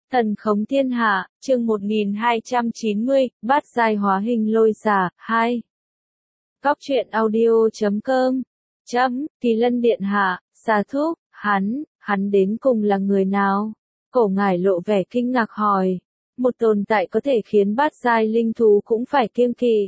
Thần khống thiên hạ, chương 1290, bát giai hóa hình lôi xà, 2. Góc truyện audio.com. Kỳ lân điện hạ, xà thúc, hắn đến cùng là người nào? Cổ ngải lộ vẻ kinh ngạc hỏi. Một tồn tại có thể khiến bát giai linh thú cũng phải kiêng kỵ.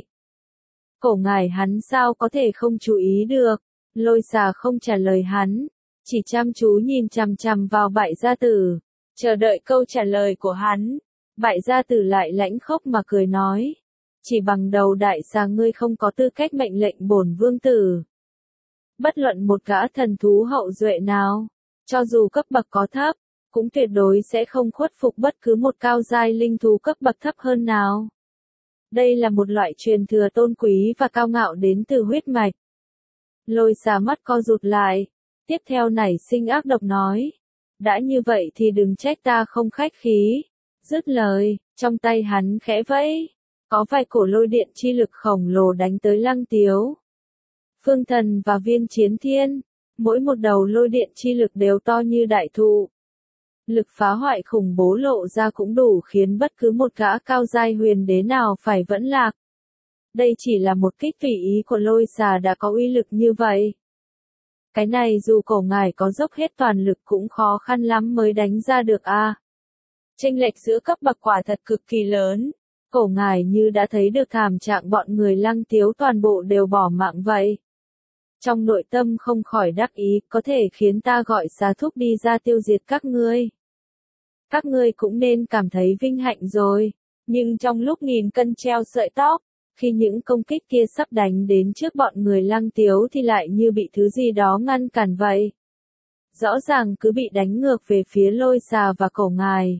Cổ ngải hắn sao có thể không chú ý được? Lôi xà không trả lời hắn, chỉ chăm chú nhìn chằm chằm vào bại gia tử, chờ đợi câu trả lời của hắn. Bại gia tử lại lãnh khốc mà cười nói, chỉ bằng đầu đại xà ngươi không có tư cách mệnh lệnh bổn vương tử. Bất luận một gã thần thú hậu duệ nào, cho dù cấp bậc có thấp, cũng tuyệt đối sẽ không khuất phục bất cứ một cao giai linh thú cấp bậc thấp hơn nào. Đây là một loại truyền thừa tôn quý và cao ngạo đến từ huyết mạch. Lôi xà mắt co rụt lại, tiếp theo nảy sinh ác độc nói, đã như vậy thì đừng trách ta không khách khí. Dứt lời, trong tay hắn khẽ vẫy, có vài cổ lôi điện chi lực khổng lồ đánh tới Lăng Tiếu, Phương Thần và Viên Chiến Thiên, mỗi một đầu lôi điện chi lực đều to như đại thụ. Lực phá hoại khủng bố lộ ra cũng đủ khiến bất cứ một gã cao giai huyền đế nào phải vẫn lạc. Đây chỉ là một kích tùy ý của lôi xà đã có uy lực như vậy. Cái này dù cổ ngải có dốc hết toàn lực cũng khó khăn lắm mới đánh ra được a. Chênh lệch giữa cấp bậc quả thật cực kỳ lớn. Cổ ngải như đã thấy được thảm trạng bọn người Lăng Tiếu toàn bộ đều bỏ mạng vậy. Trong nội tâm không khỏi đắc ý, có thể khiến ta gọi xà thúc đi ra tiêu diệt các ngươi. Các ngươi cũng nên cảm thấy vinh hạnh rồi. Nhưng trong lúc nghìn cân treo sợi tóc, khi những công kích kia sắp đánh đến trước bọn người Lăng Tiếu thì lại như bị thứ gì đó ngăn cản vậy. Rõ ràng cứ bị đánh ngược về phía lôi xà và cổ ngải.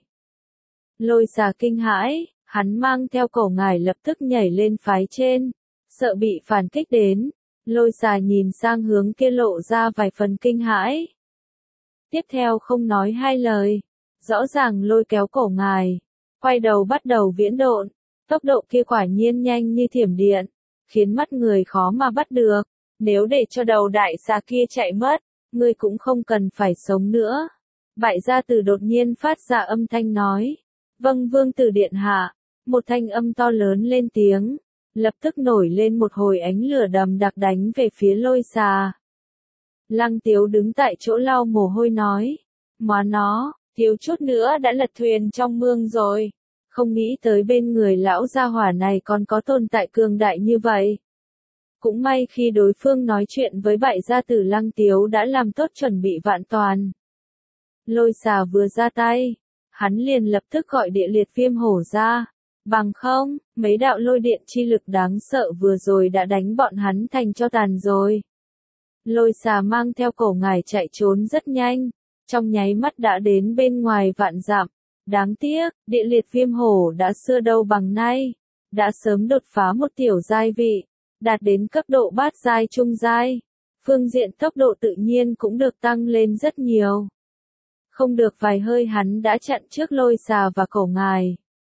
Lôi xà kinh hãi, hắn mang theo cổ ngải lập tức nhảy lên phái trên, sợ bị phản kích đến. Lôi xà nhìn sang hướng kia lộ ra vài phần kinh hãi. Tiếp theo không nói hai lời, rõ ràng lôi kéo cổ ngải, quay đầu bắt đầu viễn độn. Tốc độ kia quả nhiên nhanh như thiểm điện, khiến mắt người khó mà bắt được. Nếu để cho đầu đại xà kia chạy mất, ngươi cũng không cần phải sống nữa. Bại gia tử đột nhiên phát ra âm thanh nói, vâng vương tử điện hạ. Một thanh âm to lớn lên tiếng, lập tức nổi lên một hồi ánh lửa đầm đặc đánh về phía lôi xà. Lăng Tiếu đứng tại chỗ lau mồ hôi nói, má nó, thiếu chút nữa đã lật thuyền trong mương rồi. Không nghĩ tới bên người lão gia hỏa này còn có tồn tại cường đại như vậy. Cũng may khi đối phương nói chuyện với bại gia tử Lăng Tiếu đã làm tốt chuẩn bị vạn toàn. Lôi xà vừa ra tay, hắn liền lập tức gọi địa liệt viêm hổ ra. Bằng không, mấy đạo lôi điện chi lực đáng sợ vừa rồi đã đánh bọn hắn thành cho tàn rồi. Lôi xà mang theo cổ ngải chạy trốn rất nhanh, trong nháy mắt đã đến bên ngoài vạn dặm. Đáng tiếc, địa liệt viêm hổ đã xưa đâu bằng nay, đã sớm đột phá một tiểu giai vị, đạt đến cấp độ bát giai trung giai. Phương diện tốc độ tự nhiên cũng được tăng lên rất nhiều. Không được vài hơi hắn đã chặn trước lôi xà và cổ ngải.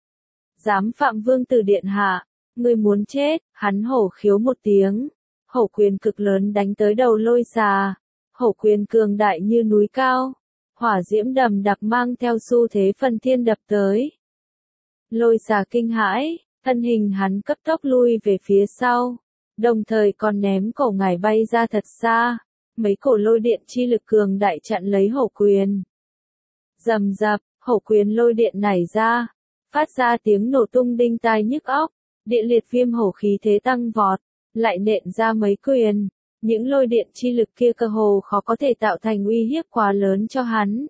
Dám phạm vương tử điện hạ, ngươi muốn chết, hắn hổ khiếu một tiếng. Hổ quyền cực lớn đánh tới đầu lôi xà. Hổ quyền cường đại như núi cao. Hỏa diễm đầm đặc mang theo xu thế phần thiên đập tới. Lôi xà kinh hãi, thân hình hắn cấp tốc lui về phía sau, đồng thời còn ném cổ ngải bay ra thật xa. Mấy cổ lôi điện chi lực cường đại chặn lấy hổ quyền. Rầm rập, hổ quyền lôi điện nảy ra, phát ra tiếng nổ tung đinh tai nhức óc. Địa liệt viêm hổ khí thế tăng vọt, lại nện ra mấy quyền. Những lôi điện chi lực kia cơ hồ khó có thể tạo thành uy hiếp quá lớn cho hắn.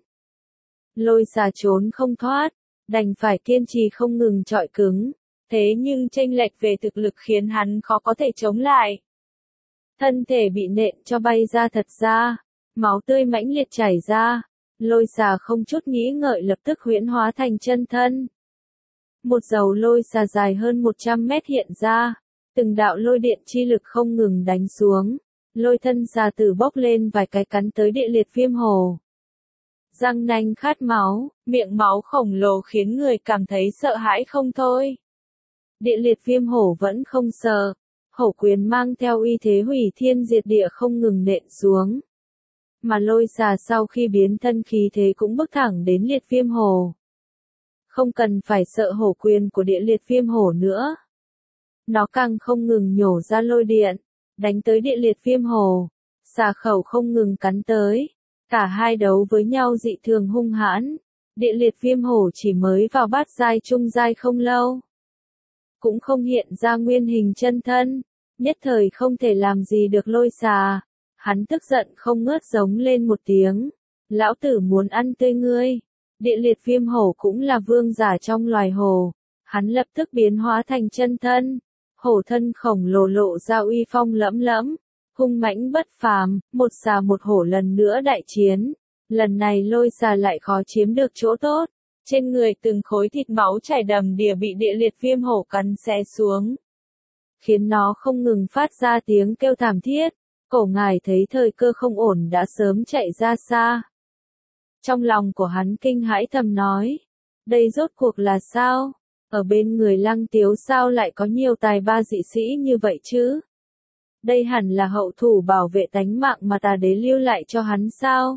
Lôi xà trốn không thoát, đành phải kiên trì không ngừng chọi cứng. Thế nhưng chênh lệch về thực lực khiến hắn khó có thể chống lại. Thân thể bị nện cho bay ra thật xa, máu tươi mãnh liệt chảy ra. Lôi xà không chút nghĩ ngợi lập tức huyễn hóa thành chân thân. Một dầu lôi xà dài hơn 100 mét hiện ra, từng đạo lôi điện chi lực không ngừng đánh xuống. Lôi thân xà tử bốc lên vài cái cắn tới địa liệt viêm hổ. Răng nanh khát máu, miệng máu khổng lồ khiến người cảm thấy sợ hãi không thôi. Địa liệt viêm hổ vẫn không sợ, hổ quyền mang theo uy thế hủy thiên diệt địa không ngừng nện xuống. Mà lôi xà sau khi biến thân khí thế cũng bước thẳng đến liệt viêm hổ. Không cần phải sợ hổ quyền của địa liệt viêm hổ nữa. Nó càng không ngừng nhổ ra lôi điện, đánh tới địa liệt viêm hổ. Xà khẩu không ngừng cắn tới. Cả hai đấu với nhau dị thường hung hãn. Địa liệt viêm hổ chỉ mới vào bát giai trung giai không lâu. Cũng không hiện ra nguyên hình chân thân. Nhất thời không thể làm gì được lôi xà. Hắn tức giận không ngớt giống lên một tiếng. Lão tử muốn ăn tươi ngươi. Địa liệt viêm hổ cũng là vương giả trong loài hổ. Hắn lập tức biến hóa thành chân thân. Hổ thân khổng lồ lộ ra uy phong lẫm lẫm. Hung mãnh bất phàm, một xà một hổ lần nữa đại chiến. Lần này lôi xà lại khó chiếm được chỗ tốt. Trên người từng khối thịt máu chảy đầm đìa bị địa liệt viêm hổ cắn xé xuống. Khiến nó không ngừng phát ra tiếng kêu thảm thiết. Cổ ngài thấy thời cơ không ổn đã sớm chạy ra xa. Trong lòng của hắn kinh hãi thầm nói. Đây rốt cuộc là sao? Ở bên người Lăng Tiếu sao lại có nhiều tài ba dị sĩ như vậy chứ? Đây hẳn là hậu thủ bảo vệ tánh mạng mà tà đế lưu lại cho hắn sao?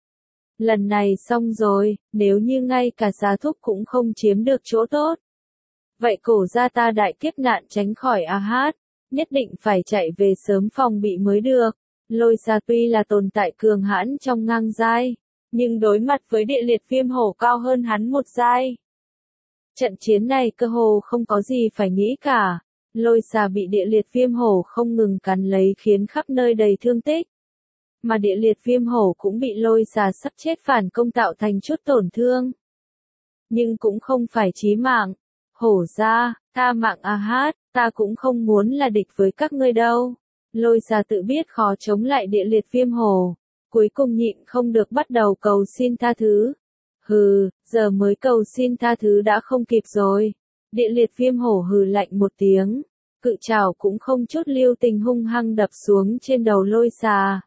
Lần này xong rồi, nếu như ngay cả xà thúc cũng không chiếm được chỗ tốt. Vậy cổ gia ta đại kiếp nạn tránh khỏi a hát, nhất định phải chạy về sớm phòng bị mới được. Lôi xà tuy là tồn tại cường hãn trong ngang giai, nhưng đối mặt với địa liệt viêm hổ cao hơn hắn một giai. Trận chiến này cơ hồ không có gì phải nghĩ cả. Lôi xà bị địa liệt viêm hổ không ngừng cắn lấy khiến khắp nơi đầy thương tích. Mà địa liệt viêm hổ cũng bị lôi xà sắp chết phản công tạo thành chút tổn thương. Nhưng cũng không phải chí mạng. Hổ ra, tha mạng a hát, ta cũng không muốn là địch với các ngươi đâu. Lôi xà tự biết khó chống lại địa liệt viêm hổ. Cuối cùng nhịn không được bắt đầu cầu xin tha thứ. Hừ, giờ mới cầu xin tha thứ đã không kịp rồi. Địa liệt viêm hổ hừ lạnh một tiếng. Cự trảo cũng không chút lưu tình hung hăng đập xuống trên đầu lôi xà.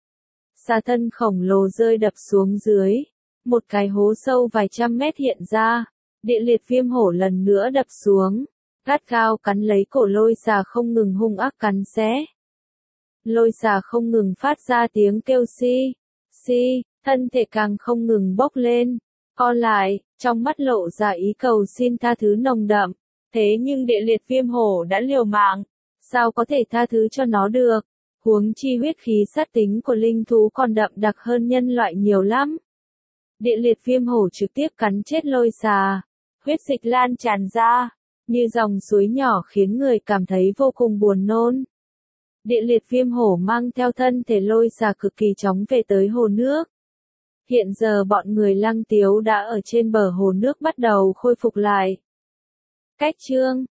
Xà thân khổng lồ rơi đập xuống dưới. Một cái hố sâu vài trăm mét hiện ra. Địa liệt viêm hổ lần nữa đập xuống. Gắt gao cắn lấy cổ lôi xà không ngừng hung ác cắn xé. Lôi xà không ngừng phát ra tiếng kêu si, thân thể càng không ngừng bốc lên, co lại, trong mắt lộ ra ý cầu xin tha thứ nồng đậm. Thế nhưng địa liệt viêm hổ đã liều mạng, sao có thể tha thứ cho nó được, huống chi huyết khí sát tính của linh thú còn đậm đặc hơn nhân loại nhiều lắm. Địa liệt viêm hổ trực tiếp cắn chết lôi xà, huyết dịch lan tràn ra, như dòng suối nhỏ khiến người cảm thấy vô cùng buồn nôn. Địa liệt viêm hổ mang theo thân thể lôi xà cực kỳ chóng về tới hồ nước. Hiện giờ bọn người Lăng Tiếu đã ở trên bờ hồ nước bắt đầu khôi phục lại. Cách chương